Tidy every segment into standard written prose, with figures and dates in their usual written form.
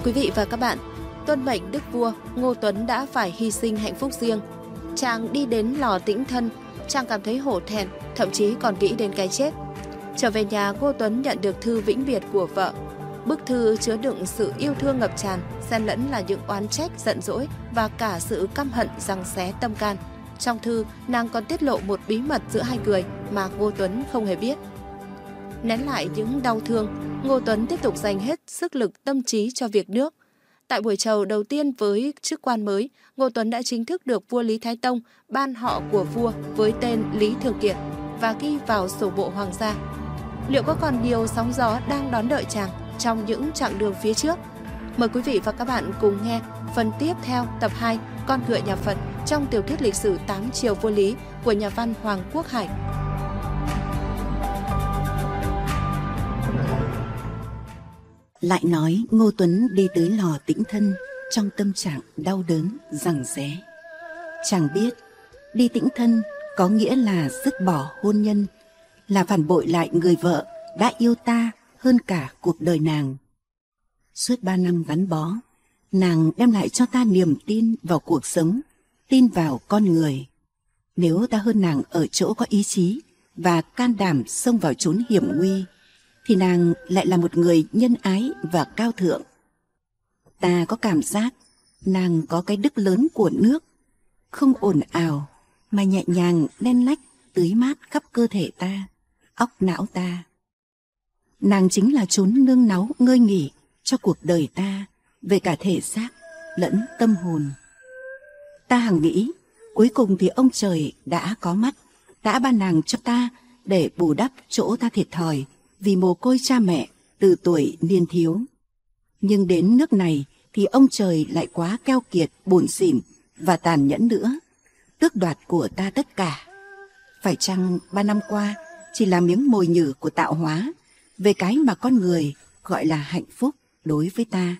Quý vị và các bạn, tuân mệnh đức vua, Ngô Tuấn đã phải hy sinh hạnh phúc riêng. Chàng đi đến lò tĩnh thân, chàng cảm thấy hổ thẹn, thậm chí còn nghĩ đến cái chết. Trở về nhà, Ngô Tuấn nhận được thư vĩnh biệt của vợ. Bức thư chứa đựng sự yêu thương ngập tràn, xen lẫn là những oán trách, giận dỗi và cả sự căm hận giằng xé tâm can. Trong thư, nàng còn tiết lộ một bí mật giữa hai người mà Ngô Tuấn không hề biết. Nén lại những đau thương, Ngô Tuấn tiếp tục dành hết sức lực tâm trí cho việc nước. Tại buổi chầu đầu tiên với chức quan mới, Ngô Tuấn đã chính thức được vua Lý Thái Tông ban họ của vua với tên Lý Thường Kiệt và ghi vào sổ bộ hoàng gia. Liệu có còn nhiều sóng gió đang đón đợi chàng trong những chặng đường phía trước? Mời quý vị và các bạn cùng nghe phần tiếp theo tập 2 Con ngựa nhà Phật trong tiểu thuyết lịch sử 8 triều vua Lý của nhà văn Hoàng Quốc Hải. Lại nói Ngô Tuấn đi tới lò tĩnh thân trong tâm trạng đau đớn giằng xé. Chàng biết đi tĩnh thân có nghĩa là dứt bỏ hôn nhân, là phản bội lại người vợ đã yêu ta hơn cả cuộc đời nàng. Suốt 3 năm gắn bó, nàng đem lại cho ta niềm tin vào cuộc sống, tin vào con người. Nếu ta hơn nàng ở chỗ có ý chí và can đảm xông vào chốn hiểm nguy, thì nàng lại là một người nhân ái và cao thượng. Ta có cảm giác nàng có cái đức lớn của nước, không ồn ào mà nhẹ nhàng len lách tưới mát khắp cơ thể ta, óc não ta. Nàng chính là chốn nương náu ngơi nghỉ cho cuộc đời ta về cả thể xác lẫn tâm hồn. Ta hằng nghĩ cuối cùng thì ông trời đã có mắt, đã ban nàng cho ta để bù đắp chỗ ta thiệt thòi vì mồ côi cha mẹ từ tuổi niên thiếu. Nhưng đến nước này thì ông trời lại quá keo kiệt, buồn xỉn và tàn nhẫn nữa, tước đoạt của ta tất cả. Phải chăng 3 năm qua chỉ là miếng mồi nhử của tạo hóa về cái mà con người gọi là hạnh phúc đối với ta?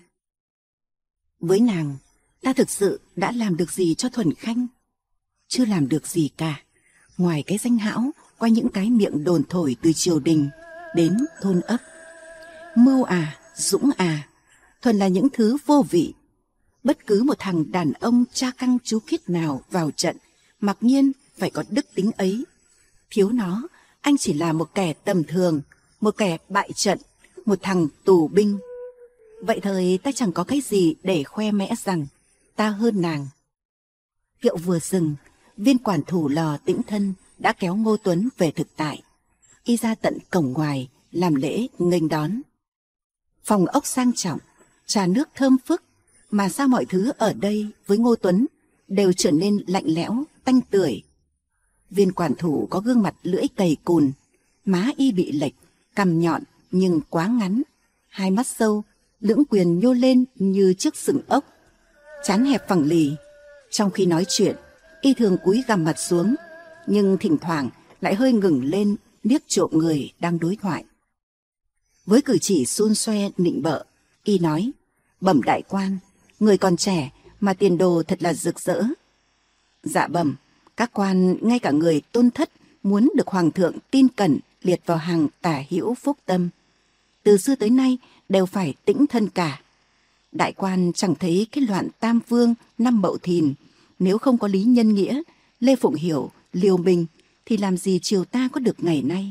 Với nàng, ta thực sự đã làm được gì cho Thuần Khanh? Chưa làm được gì cả, ngoài cái danh hão qua những cái miệng đồn thổi từ triều đình đến thôn ấp. Mưu à, dũng à, thuần là những thứ vô vị. Bất cứ một thằng đàn ông cha căng chú khiết nào vào trận mặc nhiên phải có đức tính ấy. Thiếu nó, anh chỉ là một kẻ tầm thường, một kẻ bại trận, một thằng tù binh. Vậy thời ta chẳng có cái gì để khoe mẽ rằng ta hơn nàng. Kiệu vừa dừng, viên quản thủ lò tĩnh thân đã kéo Ngô Tuấn về thực tại. Y ra tận cổng ngoài làm lễ nghênh đón. Phòng ốc sang trọng, trà nước thơm phức, mà sao mọi thứ ở đây với Ngô Tuấn đều trở nên lạnh lẽo, tanh tưởi. Viên quản thủ có gương mặt lưỡi cầy cùn, má y bị lệch, cằm nhọn nhưng quá ngắn, hai mắt sâu, lưỡng quyền nhô lên như chiếc sừng ốc, trán hẹp phẳng lì. Trong khi nói chuyện, y thường cúi gằm mặt xuống, nhưng thỉnh thoảng lại hơi ngừng lên liếc trộm người đang đối thoại. Với cử chỉ xun xoe nịnh bợ, y nói: "Bẩm đại quan, người còn trẻ mà tiền đồ thật là rực rỡ." "Dạ bẩm, các quan ngay cả người tôn thất muốn được hoàng thượng tin cẩn liệt vào hàng tả hữu phúc tâm. Từ xưa tới nay đều phải tĩnh thân cả. Đại quan chẳng thấy cái loạn Tam Vương năm Mậu Thìn, nếu không có Lý Nhân Nghĩa, Lê Phụng Hiểu, liều mình thì làm gì triều ta có được ngày nay?"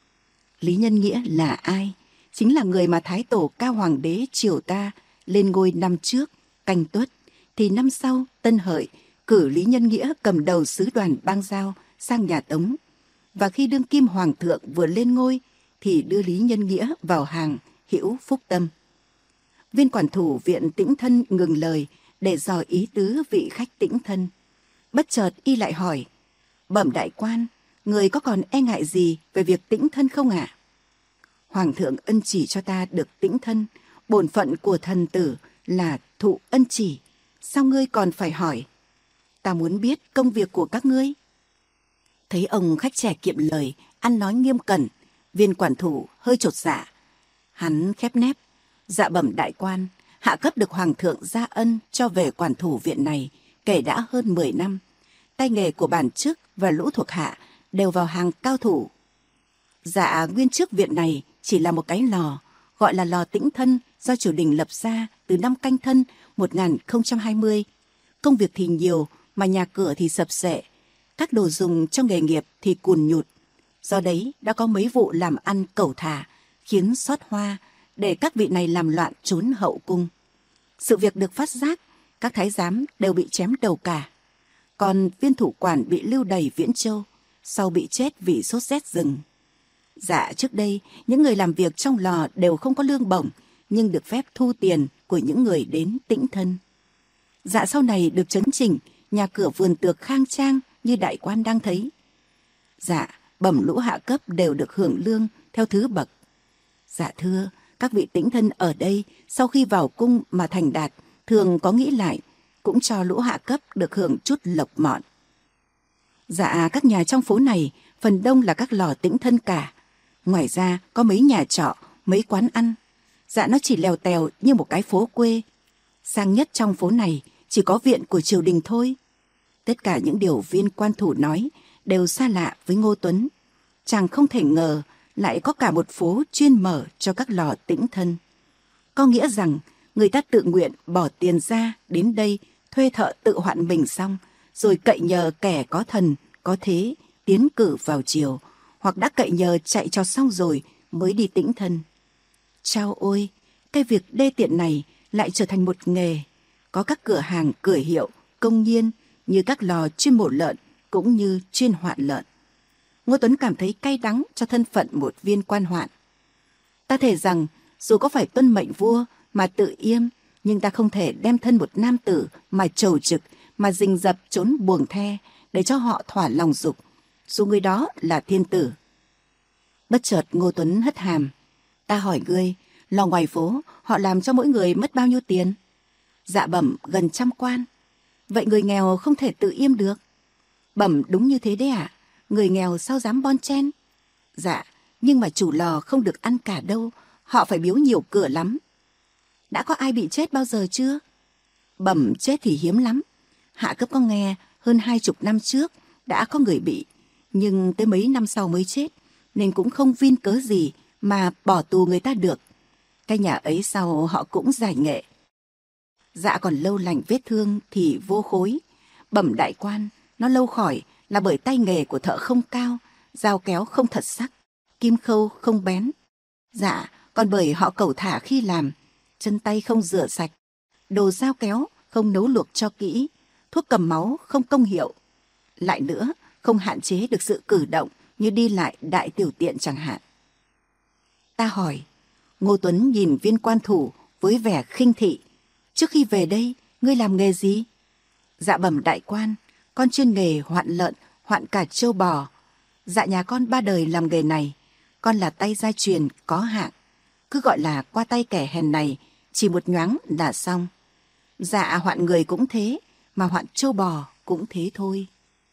Lý Nhân Nghĩa là ai? Chính là người mà Thái Tổ Cao Hoàng đế triều ta lên ngôi năm trước, Canh Tuất, thì năm sau Tân Hợi cử Lý Nhân Nghĩa cầm đầu sứ đoàn bang giao sang nhà Tống. Và khi đương kim hoàng thượng vừa lên ngôi thì đưa Lý Nhân Nghĩa vào hàng hữu phúc tâm. Viên quản thủ viện tĩnh thân ngừng lời để dò ý tứ vị khách tĩnh thân. Bất chợt y lại hỏi: "Bẩm đại quan, người có còn e ngại gì về việc tĩnh thân không ạ?" "Hoàng thượng ân chỉ cho ta được tĩnh thân, bổn phận của thần tử là thụ ân chỉ. Sao ngươi còn phải hỏi? Ta muốn biết công việc của các ngươi." Thấy ông khách trẻ kiệm lời, ăn nói nghiêm cẩn, viên quản thủ hơi chột dạ. Hắn khép nép: "Dạ bẩm đại quan, hạ cấp được hoàng thượng gia ân cho về quản thủ viện này kể đã hơn 10 năm. Tay nghề của bản chức và lũ thuộc hạ đều vào hàng cao thủ. Dạ nguyên chức viện này chỉ là một cái lò, gọi là lò tĩnh thân do triều đình lập ra từ từ năm Canh Thân 1020. Công việc thì nhiều mà nhà cửa thì sập sệ, các đồ dùng trong nghề nghiệp thì cùn nhụt. Do đấy đã có mấy vụ làm ăn cẩu thả, khiến xót hoa để các vị này làm loạn trốn hậu cung. Sự việc được phát giác, các thái giám đều bị chém đầu cả. Còn viên thủ quản bị lưu đày Viễn Châu, sau bị chết vì sốt rét rừng. Dạ trước đây, những người làm việc trong lò đều không có lương bổng, nhưng được phép thu tiền của những người đến Tĩnh Thân. Dạ sau này được chấn chỉnh, nhà cửa vườn tược khang trang như đại quan đang thấy. Dạ, bẩm lũ hạ cấp đều được hưởng lương theo thứ bậc. Dạ thưa, các vị Tĩnh Thân ở đây sau khi vào cung mà thành đạt, thường có nghĩ lại, cũng cho lũ hạ cấp được hưởng chút lộc mọn. Dạ các nhà trong phố này phần đông là các lò Tĩnh Thân cả. Ngoài ra có mấy nhà trọ, mấy quán ăn. Dạ nó chỉ lèo tèo như một cái phố quê. Sang nhất trong phố này chỉ có viện của triều đình thôi. Tất cả những điều viên quan thủ nói đều xa lạ với Ngô Tuấn. Chàng không thể ngờ lại có cả một phố chuyên mở cho các lò Tĩnh Thân. Có nghĩa rằng người ta tự nguyện bỏ tiền ra đến đây thuê thợ tự hoạn mình xong, rồi cậy nhờ kẻ có thần, có thế tiến cử vào triều, hoặc đã cậy nhờ chạy cho xong rồi mới đi Tĩnh Thân. Chao ôi, cái việc đê tiện này lại trở thành một nghề. Có các cửa hàng cửa hiệu công nhiên như các lò chuyên mổ lợn cũng như chuyên hoạn lợn. Ngô Tuấn cảm thấy cay đắng cho thân phận một viên quan hoạn. Ta thề rằng dù có phải tuân mệnh vua mà tự yêm, nhưng ta không thể đem thân một nam tử mà trầu trực, mà rình rập trốn buồng the để cho họ thỏa lòng dục, dù người đó là thiên tử. Bất chợt Ngô Tuấn hất hàm. Ta hỏi ngươi, lò ngoài phố họ làm cho mỗi người mất bao nhiêu tiền? Dạ bẩm gần 100 quan. Vậy người nghèo không thể tự yêm được? Bẩm đúng như thế đấy ạ. Người nghèo sao dám bon chen? Dạ, nhưng mà chủ lò không được ăn cả đâu, họ phải biếu nhiều cửa lắm. Đã có ai bị chết bao giờ chưa? Bẩm chết thì hiếm lắm. Hạ cấp có nghe hơn 20 năm trước đã có người bị, nhưng tới mấy năm sau mới chết, nên cũng không vin cớ gì mà bỏ tù người ta được. Cái nhà ấy sau họ cũng giải nghệ. Dạ còn lâu lành vết thương thì vô khối. Bẩm đại quan, nó lâu khỏi là bởi tay nghề của thợ không cao, dao kéo không thật sắc, kim khâu không bén. Dạ còn bởi họ cẩu thả khi làm, chân tay không rửa sạch, đồ dao kéo không nấu luộc cho kỹ, thuốc cầm máu không công hiệu. Lại nữa, không hạn chế được sự cử động như đi lại đại tiểu tiện chẳng hạn. Ta hỏi. Ngô Tuấn nhìn viên quan thủ với vẻ khinh thị. Trước khi về đây, ngươi làm nghề gì? Dạ bẩm đại quan, con chuyên nghề hoạn lợn, hoạn cả trâu bò. Dạ nhà con 3 đời làm nghề này, con là tay gia truyền có hạng. Cứ gọi là qua tay kẻ hèn này, chỉ một nhoáng là xong. Dạ hoạn người cũng thế, mà hoạn trâu bò cũng thế thôi.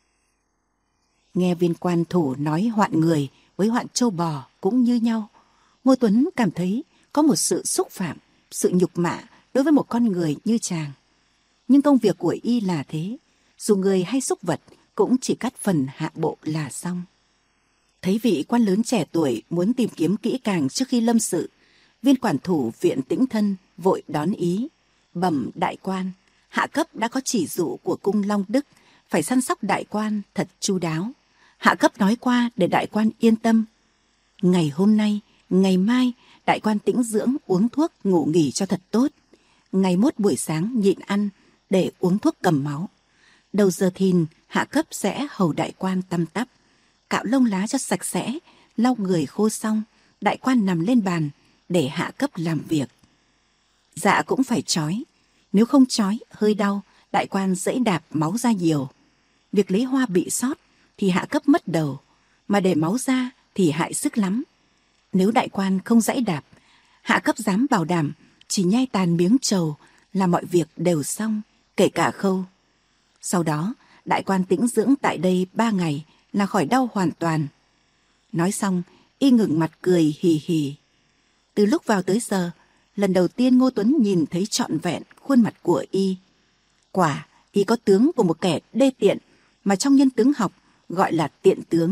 Nghe viên quan thủ nói hoạn người với hoạn trâu bò cũng như nhau, Ngô Tuấn cảm thấy có một sự xúc phạm, sự nhục mạ đối với một con người như chàng. Nhưng công việc của y là thế, dù người hay súc vật cũng chỉ cắt phần hạ bộ là xong. Thấy vị quan lớn trẻ tuổi muốn tìm kiếm kỹ càng trước khi lâm sự, viên quản thủ viện Tĩnh Thân vội đón ý. Bẩm đại quan, hạ cấp đã có chỉ dụ của cung Long Đức phải săn sóc đại quan thật chu đáo. Hạ cấp nói qua để đại quan yên tâm. Ngày hôm nay, ngày mai, đại quan tĩnh dưỡng uống thuốc ngủ nghỉ cho thật tốt. Ngày mốt buổi sáng nhịn ăn để uống thuốc cầm máu. Đầu giờ thìn, hạ cấp sẽ hầu đại quan tăm tắp, cạo lông lá cho sạch sẽ, lau người khô xong, đại quan nằm lên bàn để hạ cấp làm việc. Dạ cũng phải trói, nếu không trói hơi đau, đại quan dẫy đạp máu ra nhiều. Việc lấy hoa bị sót thì hạ cấp mất đầu, mà để máu ra thì hại sức lắm. Nếu đại quan không dẫy đạp, hạ cấp dám bảo đảm chỉ nhai tàn miếng trầu là mọi việc đều xong, kể cả khâu. Sau đó, đại quan tĩnh dưỡng tại đây 3 ngày là khỏi đau hoàn toàn. Nói xong, y ngừng mặt cười hì hì. Từ lúc vào tới giờ, lần đầu tiên Ngô Tuấn nhìn thấy trọn vẹn khuôn mặt của y. Quả, y có tướng của một kẻ đê tiện mà trong nhân tướng học gọi là tiện tướng.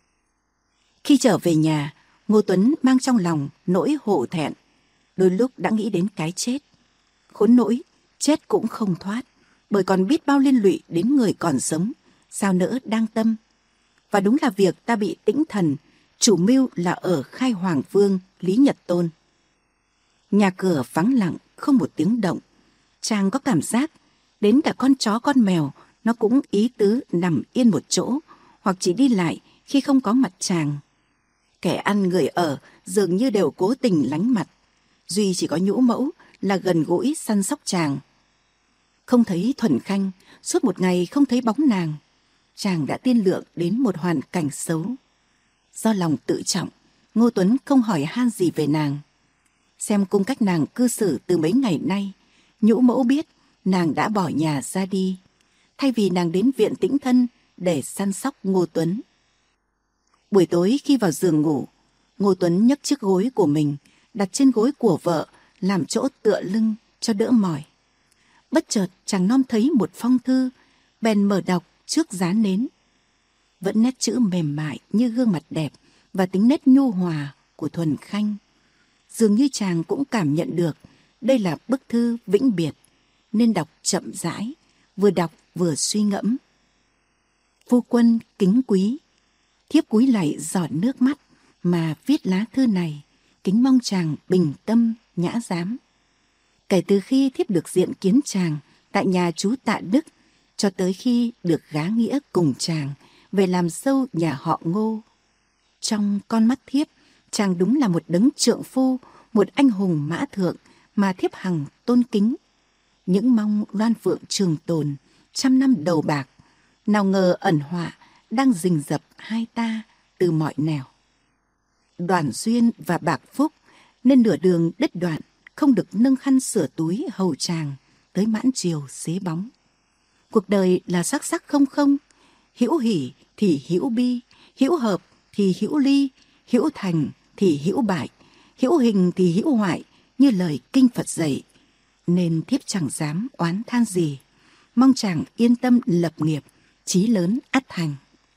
Khi trở về nhà, Ngô Tuấn mang trong lòng nỗi hổ thẹn, đôi lúc đã nghĩ đến cái chết. khốn nỗi, chết cũng không thoát, bởi còn biết bao liên lụy đến người còn sống, sao nỡ đang tâm. Và đúng là việc ta bị Tĩnh Thần, chủ mưu là ở Khai Hoàng Vương, Lý Nhật Tôn. Nhà cửa vắng lặng, không một tiếng động. Chàng có cảm giác, đến cả con chó con mèo, nó cũng ý tứ nằm yên một chỗ, hoặc chỉ đi lại khi không có mặt chàng. Kẻ ăn người ở dường như đều cố tình lánh mặt. Duy chỉ có Nhũ Mẫu là gần gũi săn sóc chàng. Không thấy Thuần Khanh, suốt một ngày không thấy bóng nàng. Chàng đã tiên lượng đến một hoàn cảnh xấu. Do lòng tự trọng, Ngô Tuấn không hỏi han gì về nàng. Xem cung cách nàng cư xử từ mấy ngày nay, Nhũ Mẫu biết nàng đã bỏ nhà ra đi, thay vì nàng đến viện Tĩnh Thân để săn sóc Ngô Tuấn. Buổi tối khi vào giường ngủ, Ngô Tuấn nhấc chiếc gối của mình đặt trên gối của vợ làm chỗ tựa lưng cho đỡ mỏi. Bất chợt chàng nom thấy một phong thư, bèn mở đọc trước giá nến. Vẫn nét chữ mềm mại như gương mặt đẹp và tính nét nhu hòa của Thuần Khanh. Dường như chàng cũng cảm nhận được đây là bức thư vĩnh biệt, nên đọc chậm rãi, vừa đọc vừa suy ngẫm. Phu quân kính quý, thiếp cúi lạy giọt nước mắt mà viết lá thư này, kính mong chàng bình tâm nhã giám. Kể từ khi thiếp được diện kiến chàng tại nhà chú Tạ Đức, cho tới khi được gá nghĩa cùng chàng về làm dâu nhà họ Ngô, trong con mắt thiếp, chàng đúng là một đấng trượng phu, một anh hùng mã thượng mà thiếp hằng tôn kính. Những mong loan phượng trường tồn, trăm năm đầu bạc, nào ngờ ẩn họa đang rình rập hai ta từ mọi nẻo. Đoàn duyên và bạc phúc nên nửa đường đứt đoạn, không được nâng khăn sửa túi hầu chàng tới mãn chiều xế bóng. Cuộc đời là sắc sắc không không, hữu hỉ thì hữu bi, hữu hợp thì hữu ly, hữu thành thì hữu bại, hữu hình thì hữu hoại, như lời kinh Phật dạy. Nên thiếp chẳng dám oán than gì, mong chàng yên tâm lập nghiệp, chí lớn ắt thành.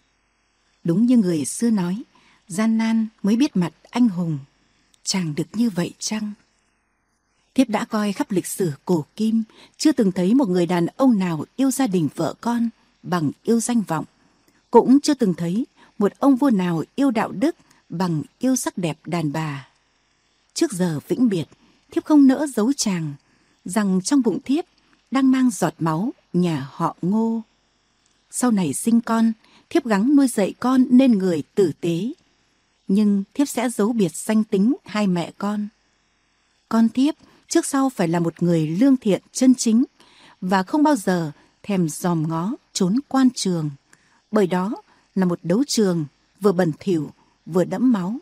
Đúng như người xưa nói, gian nan mới biết mặt anh hùng. Chàng được như vậy chăng? Thiếp đã coi khắp lịch sử cổ kim, chưa từng thấy một người đàn ông nào yêu gia đình vợ con bằng yêu danh vọng. Cũng chưa từng thấy một ông vua nào yêu đạo đức bằng yêu sắc đẹp đàn bà. Trước giờ vĩnh biệt, thiếp không nỡ giấu chàng rằng trong bụng thiếp đang mang giọt máu nhà họ Ngô. Sau này sinh con, thiếp gắng nuôi dạy con nên người tử tế. Nhưng thiếp sẽ giấu biệt danh tính hai mẹ con. Con thiếp trước sau phải là một người lương thiện chân chính và không bao giờ thèm dòm ngó trốn quan trường, bởi đó là một đấu trường vừa bẩn thỉu vừa đẫm máu.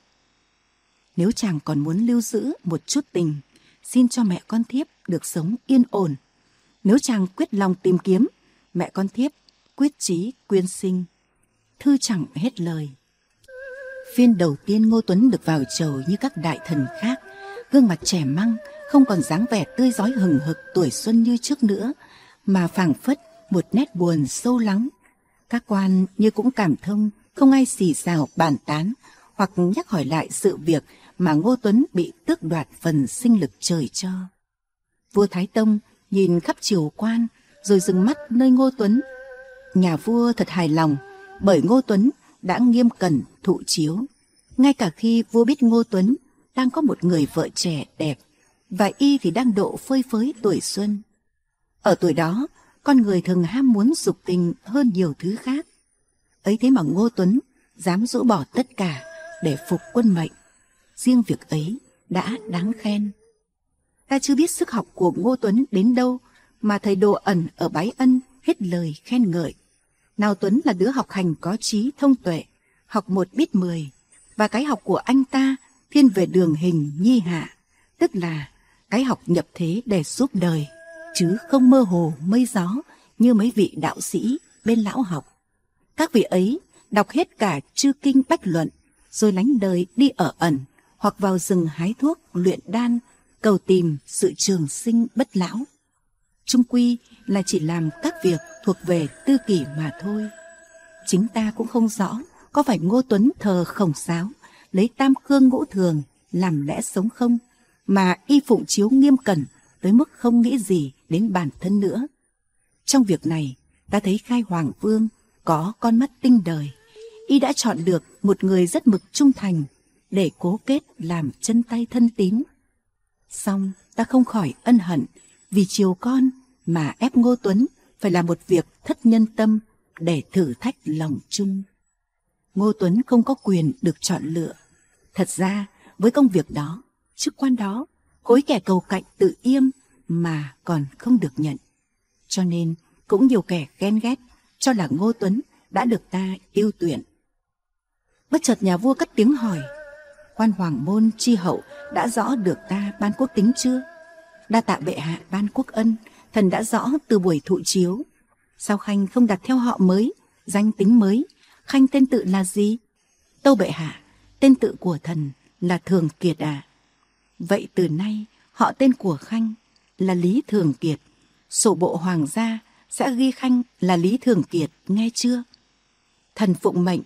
Nếu chàng còn muốn lưu giữ một chút tình, xin cho mẹ con thiếp được sống yên ổn. Nếu chàng quyết lòng tìm kiếm, mẹ con thiếp quyết chí quyên sinh. Thư chẳng hết lời. Phiên đầu tiên Ngô Tuấn được vào chầu như các đại thần khác, gương mặt trẻ măng, không còn dáng vẻ tươi rói hừng hực tuổi xuân như trước nữa, mà phảng phất một nét buồn sâu lắng. Các quan như cũng cảm thông, không ai xì xào bàn tán hoặc nhắc hỏi lại sự việc mà Ngô Tuấn bị tước đoạt phần sinh lực trời cho. Vua Thái Tông nhìn khắp triều quan rồi dừng mắt nơi Ngô Tuấn. Nhà vua thật hài lòng bởi Ngô Tuấn đã nghiêm cẩn thụ chiếu. Ngay cả khi vua biết Ngô Tuấn đang có một người vợ trẻ đẹp và y thì đang độ phơi phới tuổi xuân. Ở tuổi đó, con người thường ham muốn dục tình hơn nhiều thứ khác. Ấy thế mà Ngô Tuấn dám rũ bỏ tất cả để phục quân mệnh. Riêng việc ấy đã đáng khen. Ta chưa biết sức học của Ngô Tuấn đến đâu mà thầy Đồ Ẩn ở Bái Ân hết lời khen ngợi. Nào Tuấn là đứa học hành có trí thông tuệ, học một biết 10, và cái học của anh ta thiên về đường hình nhi hạ, tức là cái học nhập thế để giúp đời, chứ không mơ hồ mây gió như mấy vị đạo sĩ bên lão học. Các vị ấy đọc hết cả chư kinh bách luận, rồi lánh đời đi ở ẩn, hoặc vào rừng hái thuốc luyện đan, cầu tìm sự trường sinh bất lão. Chung quy là chỉ làm các việc thuộc về tư kỷ mà thôi. Chính ta cũng không rõ có phải Ngô Tuấn thờ Khổng Sáo, lấy tam cương ngũ thường làm lẽ sống không, mà y phụng chiếu nghiêm cẩn tới mức không nghĩ gì đến bản thân nữa. Trong việc này, ta thấy Khai Hoàng Vương có con mắt tinh đời. Y đã chọn được một người rất mực trung thành để cố kết làm chân tay thân tín. Song ta không khỏi ân hận vì chiều con mà ép Ngô Tuấn phải làm một việc thất nhân tâm để thử thách lòng chung. Ngô Tuấn không có quyền được chọn lựa. Thật ra, với công việc đó, chức quan đó, khối kẻ cầu cạnh tự yêm mà còn không được nhận. Cho nên, cũng nhiều kẻ ghen ghét cho là Ngô Tuấn đã được ta yêu tuyển. Bất chợt nhà vua cất tiếng hỏi: quan hoàng môn tri hậu đã rõ được ta ban quốc tính chưa? Đa tạ bệ hạ ban quốc ân, thần đã rõ từ buổi thụ chiếu. Sao Khanh không đặt theo họ mới, danh tính mới? Khanh tên tự là gì? Tâu bệ hạ, tên tự của thần là Thường Kiệt à? Vậy từ nay họ tên của Khanh là Lý Thường Kiệt. Sổ bộ hoàng gia sẽ ghi Khanh là Lý Thường Kiệt, nghe chưa? Thần phụng mệnh.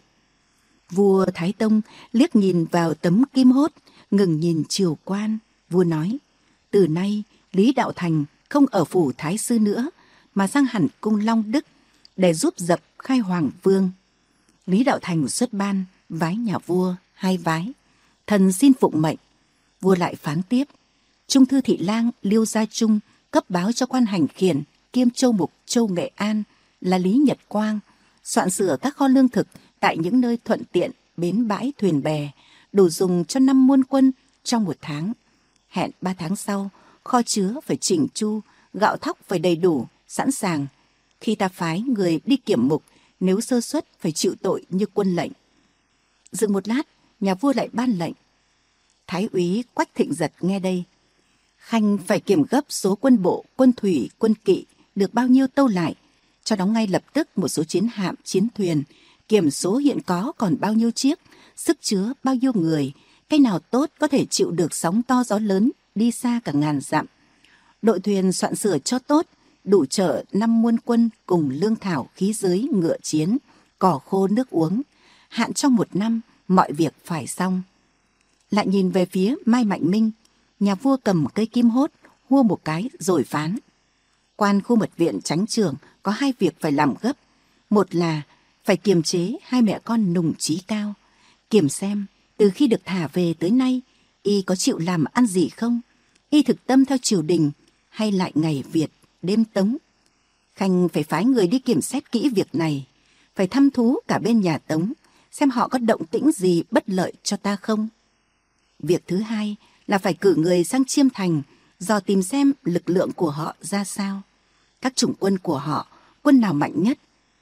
Vua Thái Tông liếc nhìn vào tấm kim hốt, ngừng nhìn triều quan. Vua nói: từ nay Lý Đạo Thành không ở phủ Thái Sư nữa, mà sang hẳn cung Long Đức để giúp dập Khai Hoàng Vương. Lý Đạo Thành xuất ban vái nhà vua 2 vái. Thần xin phụng mệnh. Vua lại phán tiếp: Trung thư thị lang Liêu Gia Trung cấp báo cho quan hành khiển kiêm châu mục châu Nghệ An là Lý Nhật Quang soạn sửa các kho lương thực tại những nơi thuận tiện, bến bãi thuyền bè, đủ dùng cho 5 muôn quân trong 1 tháng. Hẹn 3 tháng sau, kho chứa phải chỉnh chu, gạo thóc phải đầy đủ, sẵn sàng. Khi ta phái người đi kiểm mục, nếu sơ suất phải chịu tội như quân lệnh. Dừng một lát, nhà vua lại ban lệnh. Thái úy Quách Thịnh Giật nghe đây: Khanh phải kiểm gấp số quân bộ, quân thủy, quân kỵ được bao nhiêu tâu lại, cho đóng ngay lập tức một số chiến hạm, chiến thuyền, kiểm số hiện có còn bao nhiêu chiếc, sức chứa bao nhiêu người, cái nào tốt có thể chịu được sóng to gió lớn, đi xa cả ngàn dặm. Đội thuyền soạn sửa cho tốt, đủ chở 5 muôn quân cùng lương thảo, khí giới, ngựa chiến, cỏ khô nước uống. Hạn trong 1 năm, mọi việc phải xong. Lại nhìn về phía Mai Mạnh Minh, nhà vua cầm cây kim hốt, hua một cái rồi phán: quan khu mật viện chánh trưởng có 2 việc phải làm gấp. Một là phải kiềm chế 2 mẹ con nùng trí cao, kiểm xem từ khi được thả về tới nay y có chịu làm ăn gì không, y thực tâm theo triều đình hay lại ngày Việt đêm Tống. Khanh phải phái người đi kiểm xét kỹ việc này, phải thăm thú cả bên nhà Tống xem họ có động tĩnh gì bất lợi cho ta không. Việc thứ hai là phải cử người sang Chiêm Thành dò tìm xem lực lượng của họ ra sao, các chủng quân của họ quân nào mạnh nhất.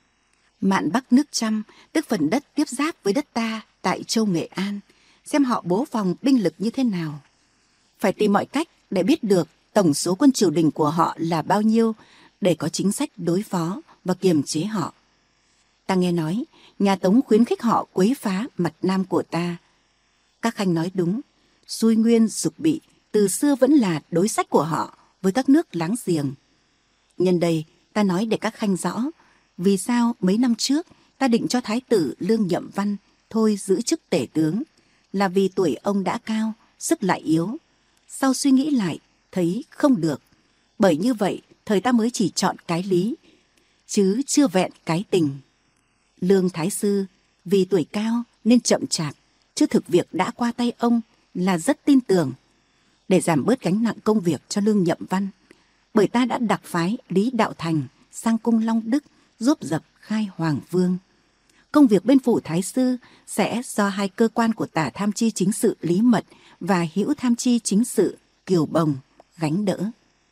Mạn Bắc nước Trăm, tức phần đất tiếp giáp với đất ta tại châu Nghệ An, xem họ bố phòng binh lực như thế nào. Phải tìm mọi cách để biết được tổng số quân triều đình của họ là bao nhiêu để có chính sách đối phó và kiềm chế họ. Ta nghe nói nhà Tống khuyến khích họ quấy phá mặt nam của ta. Các khanh nói đúng, xuôi nguyên dục bị từ xưa vẫn là đối sách của họ với các nước láng giềng. Nhân đây ta nói để các khanh rõ vì sao mấy năm trước ta định cho Thái tử Lương Nhậm Văn thôi giữ chức tể tướng, là vì tuổi ông đã cao, sức lại yếu. Sau suy nghĩ lại thấy không được, bởi như vậy thời ta mới chỉ chọn cái lý chứ chưa vẹn cái tình. Lương Thái sư vì tuổi cao nên chậm chạp, chứ thực việc đã qua tay ông là rất tin tưởng. Để giảm bớt gánh nặng công việc cho Lương Nhậm Văn, bởi ta đã đặc phái Lý Đạo Thành sang cung Long Đức giúp dập Khai Hoàng Vương. Công việc bên phủ Thái sư sẽ do 2 cơ quan của Tả Tham Chi Chính sự Lý Mật và Hữu Tham Chi Chính sự Kiều Bồng gánh đỡ.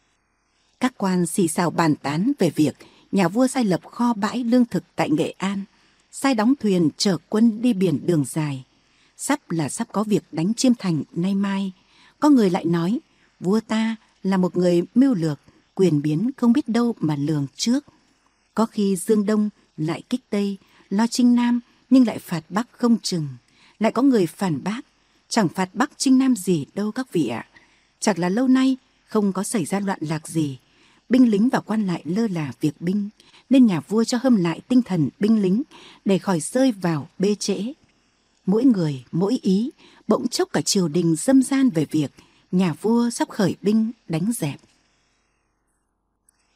Các quan xì xào bàn tán về việc nhà vua sai lập kho bãi lương thực tại Nghệ An, sai đóng thuyền chở quân đi biển đường dài. Sắp có việc đánh Chiêm Thành nay mai. Có người lại nói vua ta là một người mưu lược, quyền biến không biết đâu mà lường trước. Có khi Dương Đông lại kích Tây, lo chinh Nam nhưng lại phạt Bắc không chừng. Lại có người phản bác, chẳng phạt Bắc chinh Nam gì đâu các vị ạ. Chắc là lâu nay không có xảy ra loạn lạc gì, binh lính và quan lại lơ là việc binh, nên nhà vua cho hâm lại tinh thần binh lính để khỏi rơi vào bê trễ. Mỗi người mỗi ý, bỗng chốc cả triều đình dâm gian về việc nhà vua sắp khởi binh đánh dẹp.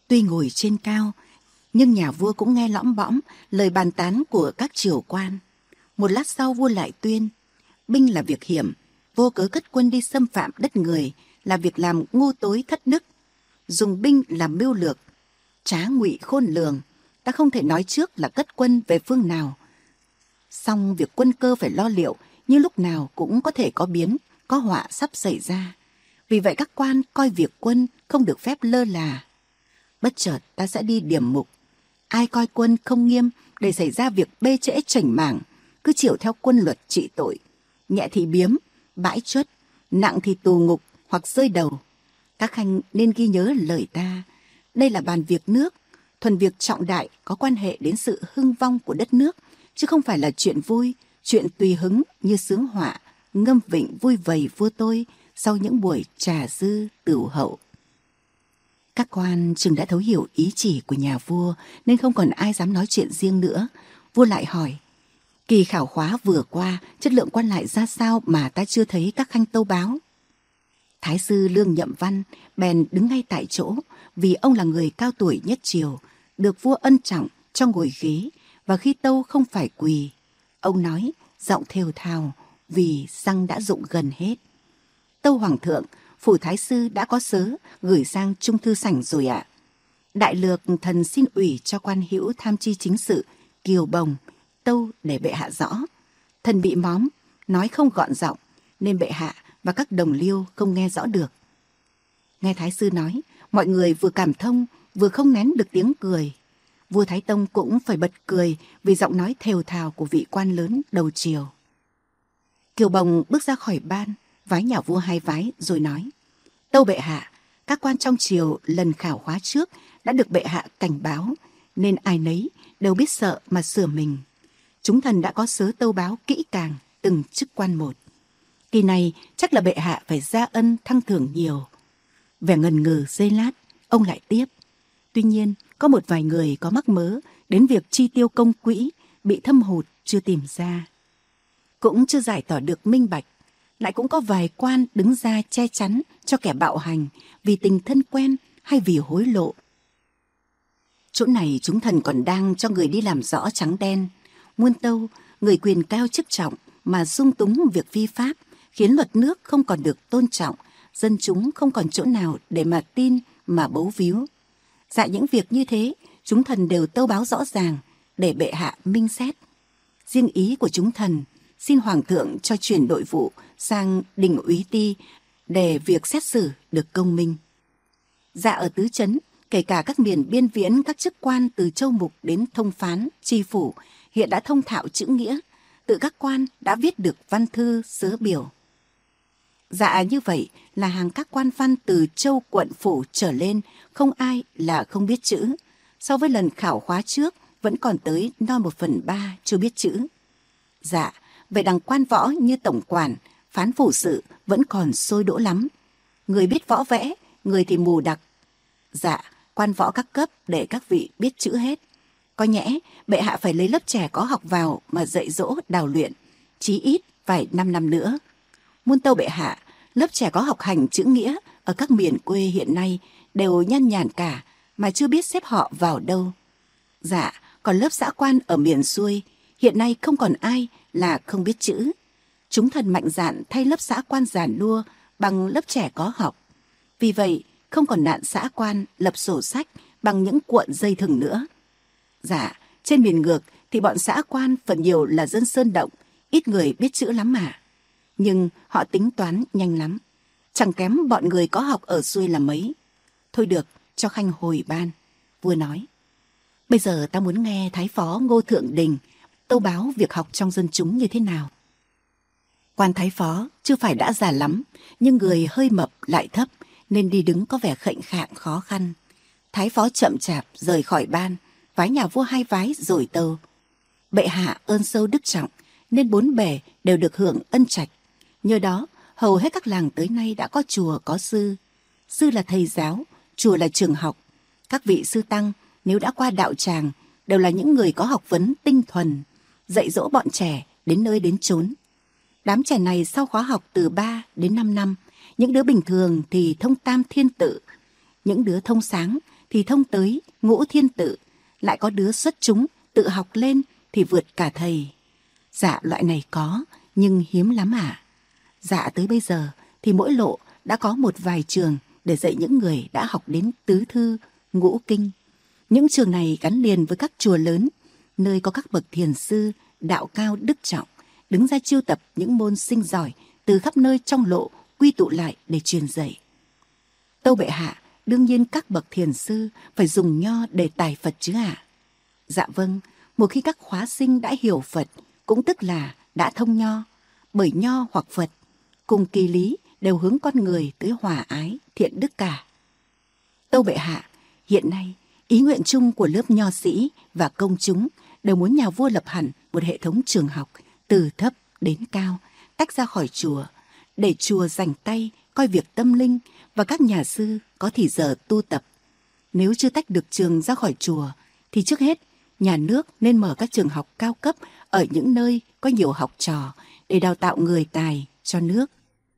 Tuy ngồi trên cao, nhưng nhà vua cũng nghe lõm bõm lời bàn tán của các triều quan. Một lát sau vua lại tuyên, binh là việc hiểm, vô cớ cất quân đi xâm phạm đất người là việc làm ngu tối thất đức. Dùng binh làm mưu lược, trá ngụy khôn lường, ta không thể nói trước là cất quân về phương nào. Song việc quân cơ phải lo liệu, như lúc nào cũng có thể có biến, có họa sắp xảy ra. Vì vậy các quan coi việc quân không được phép lơ là. Bất chợt ta sẽ đi điểm mục. Ai coi quân không nghiêm để xảy ra việc bê trễ chảnh mảng, cứ chiều theo quân luật trị tội. Nhẹ thì biếm, bãi chuất, nặng thì tù ngục hoặc rơi đầu. Các khanh nên ghi nhớ lời ta. Đây là bàn việc nước, thuần việc trọng đại có quan hệ đến sự hưng vong của đất nước, chứ không phải là chuyện vui, chuyện tùy hứng như sướng họa, ngâm vịnh vui vầy vua tôi sau những buổi trà dư tửu hậu. Các quan chừng đã thấu hiểu ý chỉ của nhà vua nên không còn ai dám nói chuyện riêng nữa. Vua lại hỏi, kỳ khảo khóa vừa qua chất lượng quan lại ra sao mà ta chưa thấy các khanh tâu báo? Thái sư Lương Nhậm Văn bèn đứng ngay tại chỗ, vì ông là người cao tuổi nhất triều, được vua ân trọng cho ngồi ghế, và khi tâu không phải quỳ. Ông nói giọng thều thào vì răng đã rụng gần hết. Tâu hoàng thượng, phủ thái sư đã có sớ gửi sang trung thư sảnh rồi ạ. Đại lược thần xin ủy cho quan hữu tham chi chính sự Kiều Bồng tâu để bệ hạ rõ. Thần bị móm, nói không gọn giọng, nên bệ hạ và các đồng liêu không nghe rõ được. Nghe thái sư nói, mọi người vừa cảm thông vừa không nén được tiếng cười. Vua Thái Tông cũng phải bật cười vì giọng nói thều thào của vị quan lớn đầu triều. Kiều Bồng bước ra khỏi ban, vái nhà vua hai vái rồi nói, tâu bệ hạ, các quan trong triều lần khảo khóa trước đã được bệ hạ cảnh báo, nên ai nấy đều biết sợ mà sửa mình. Chúng thần đã có sớ tâu báo kỹ càng từng chức quan một. Kỳ này chắc là bệ hạ phải gia ân thăng thưởng nhiều. Vẻ ngần ngừ giây lát, ông lại tiếp. Tuy nhiên, có một vài người có mắc mớ đến việc chi tiêu công quỹ bị thâm hụt chưa tìm ra. Cũng chưa giải tỏ được minh bạch, lại cũng có vài quan đứng ra che chắn cho kẻ bạo hành vì tình thân quen hay vì hối lộ. Chỗ này chúng thần còn đang cho người đi làm rõ trắng đen. Muôn tâu, người quyền cao chức trọng mà dung túng việc vi pháp, khiến luật nước không còn được tôn trọng, dân chúng không còn chỗ nào để mà tin mà bấu víu. Dạ những việc như thế, chúng thần đều tâu báo rõ ràng để bệ hạ minh xét. Riêng ý của chúng thần, xin hoàng thượng cho chuyển đội vụ sang đình úy ti để việc xét xử được công minh. Dạ ở tứ trấn, kể cả các miền biên viễn, các chức quan từ châu mục đến thông phán, tri phủ hiện đã thông thạo chữ nghĩa, tự các quan đã viết được văn thư sớ biểu. Dạ như vậy là hàng các quan văn từ châu quận phủ trở lên không ai là không biết chữ. So với lần khảo khóa trước vẫn còn tới non 1/3 chưa biết chữ. Dạ, vậy đằng quan võ như tổng quản, phán phủ sự vẫn còn sôi đỗ lắm. Người biết võ vẽ, người thì mù đặc. Dạ, quan võ các cấp để các vị biết chữ hết. Có nhẽ bệ hạ phải lấy lớp trẻ có học vào mà dạy dỗ đào luyện, chí ít vài 5 năm nữa. Muôn tâu bệ hạ, lớp trẻ có học hành chữ nghĩa ở các miền quê hiện nay đều nhăn nhản cả mà chưa biết xếp họ vào đâu. Dạ, còn lớp xã quan ở miền xuôi hiện nay không còn ai là không biết chữ. Chúng thần mạnh dạn thay lớp xã quan giản nua bằng lớp trẻ có học. Vì vậy, không còn nạn xã quan lập sổ sách bằng những cuộn dây thừng nữa. Dạ, trên miền ngược thì bọn xã quan phần nhiều là dân sơn động, ít người biết chữ lắm mà. Nhưng họ tính toán nhanh lắm, chẳng kém bọn người có học ở xuôi là mấy. Thôi được, cho khanh hồi ban. Vua nói, bây giờ ta muốn nghe Thái Phó Ngô Thượng Đình tâu báo việc học trong dân chúng như thế nào. Quan Thái Phó chưa phải đã già lắm, nhưng người hơi mập lại thấp, nên đi đứng có vẻ khệnh khạng khó khăn. Thái Phó chậm chạp rời khỏi ban, vái nhà vua hai vái rồi tâu. Bệ hạ ơn sâu đức trọng, nên 4 bề đều được hưởng ân trạch. Nhờ đó, hầu hết các làng tới nay đã có chùa có sư. Sư là thầy giáo, chùa là trường học. Các vị sư tăng nếu đã qua đạo tràng đều là những người có học vấn tinh thuần, dạy dỗ bọn trẻ đến nơi đến chốn. Đám trẻ này sau khóa học từ 3 đến 5 năm, những đứa bình thường thì thông tam thiên tự, những đứa thông sáng thì thì thông tới Ngũ Thiên Tự, lại có đứa xuất chúng tự học lên thì vượt cả thầy. Dạ loại này có, nhưng hiếm lắm ạ. Dạ tới bây giờ thì mỗi lộ đã có một vài trường để dạy những người đã học đến tứ thư, ngũ kinh. Những trường này gắn liền với các chùa lớn, nơi có các bậc thiền sư, đạo cao đức trọng, đứng ra chiêu tập những môn sinh giỏi từ khắp nơi trong lộ quy tụ lại để truyền dạy. Tâu bệ hạ, đương nhiên các bậc thiền sư phải dùng nho để tài Phật chứ ạ. Dạ vâng, một khi các khóa sinh đã hiểu Phật, cũng tức là đã thông nho, bởi nho hoặc Phật cùng kỳ lý đều hướng con người tới hòa ái, thiện đức cả. Tâu bệ hạ, hiện nay ý nguyện chung của lớp nho sĩ và công chúng đều muốn nhà vua lập hẳn một hệ thống trường học từ thấp đến cao, tách ra khỏi chùa, để chùa dành tay coi việc tâm linh và các nhà sư có thì giờ tu tập. Nếu chưa tách được trường ra khỏi chùa, thì trước hết nhà nước nên mở các trường học cao cấp ở những nơi có nhiều học trò để đào tạo người tài cho nước.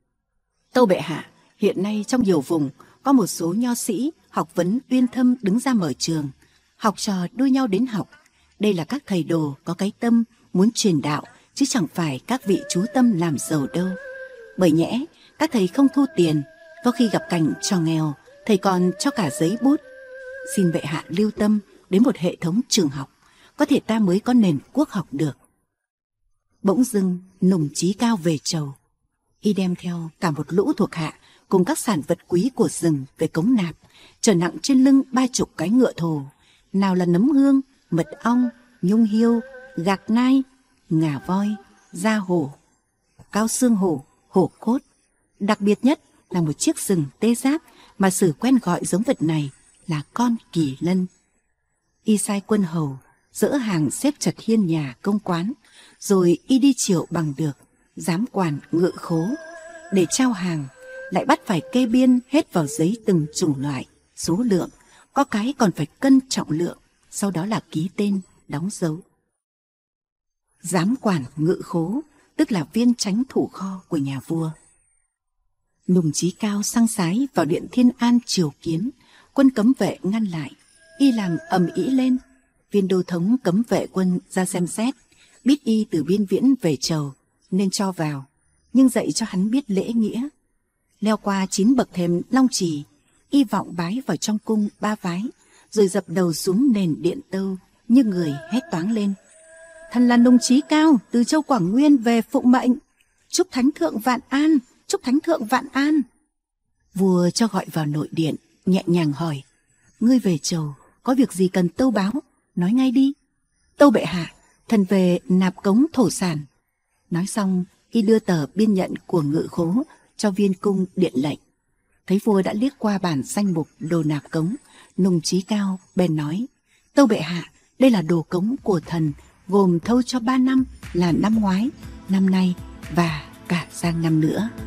Tâu bệ hạ, hiện nay trong nhiều vùng có một số nho sĩ học vấn uyên thâm đứng ra mở trường, học trò đua nhau đến học. Đây là các thầy đồ có cái tâm muốn truyền đạo, chứ chẳng phải các vị chú tâm làm giàu đâu. Bởi nhẽ các thầy không thu tiền, có khi gặp cảnh trò nghèo, thầy còn cho cả giấy bút. Xin bệ hạ lưu tâm đến một hệ thống trường học, có thể ta mới có nền quốc học được. Bỗng dưng Nùng Chí Cao về chầu. Y đem theo cả một lũ thuộc hạ cùng các sản vật quý của rừng về cống nạp, chở nặng trên lưng 30 cái ngựa thồ. Nào là nấm hương, mật ong, nhung hiêu, gạc nai, ngà voi, da hổ, cao xương hổ, hổ cốt. Đặc biệt nhất là một chiếc sừng tê giác mà Sử quen gọi giống vật này là con kỳ lân. Y sai quân hầu dỡ hàng xếp chật hiên nhà công quán, rồi y đi triệu bằng được giám quản ngự khố để trao hàng, lại bắt phải kê biên hết vào giấy từng chủng loại, số lượng, có cái còn phải cân trọng lượng, sau đó là ký tên, đóng dấu. Giám quản ngự khố tức là viên chánh thủ kho của nhà vua. Nùng Chí Cao sang sái vào điện Thiên An triều kiến, quân cấm vệ ngăn lại, y làm ầm ĩ lên. Viên đô thống cấm vệ quân ra xem xét, biết y từ biên viễn về chầu nên cho vào, nhưng dạy cho hắn biết lễ nghĩa. Leo qua 9 bậc thềm long trì, y vọng bái vào trong cung 3 vái, rồi dập đầu xuống nền điện tâu như người hét toáng lên: thần là Nùng Chí Cao từ châu Quảng Nguyên về phụng mệnh, chúc thánh thượng vạn an, chúc thánh thượng vạn an. Vua cho gọi vào nội điện, nhẹ nhàng hỏi: ngươi về chầu có việc gì cần tâu báo, nói ngay đi. Tâu bệ hạ, thần về nạp cống thổ sản. Nói xong, y đưa tờ biên nhận của ngự khố cho viên cung điện lệnh. Thấy vua đã liếc qua bản danh mục đồ nạp cống, Nùng Chí Cao bèn nói: tâu bệ hạ, đây là đồ cống của thần, gồm thâu cho 3 năm là năm ngoái, năm nay và cả sang năm nữa.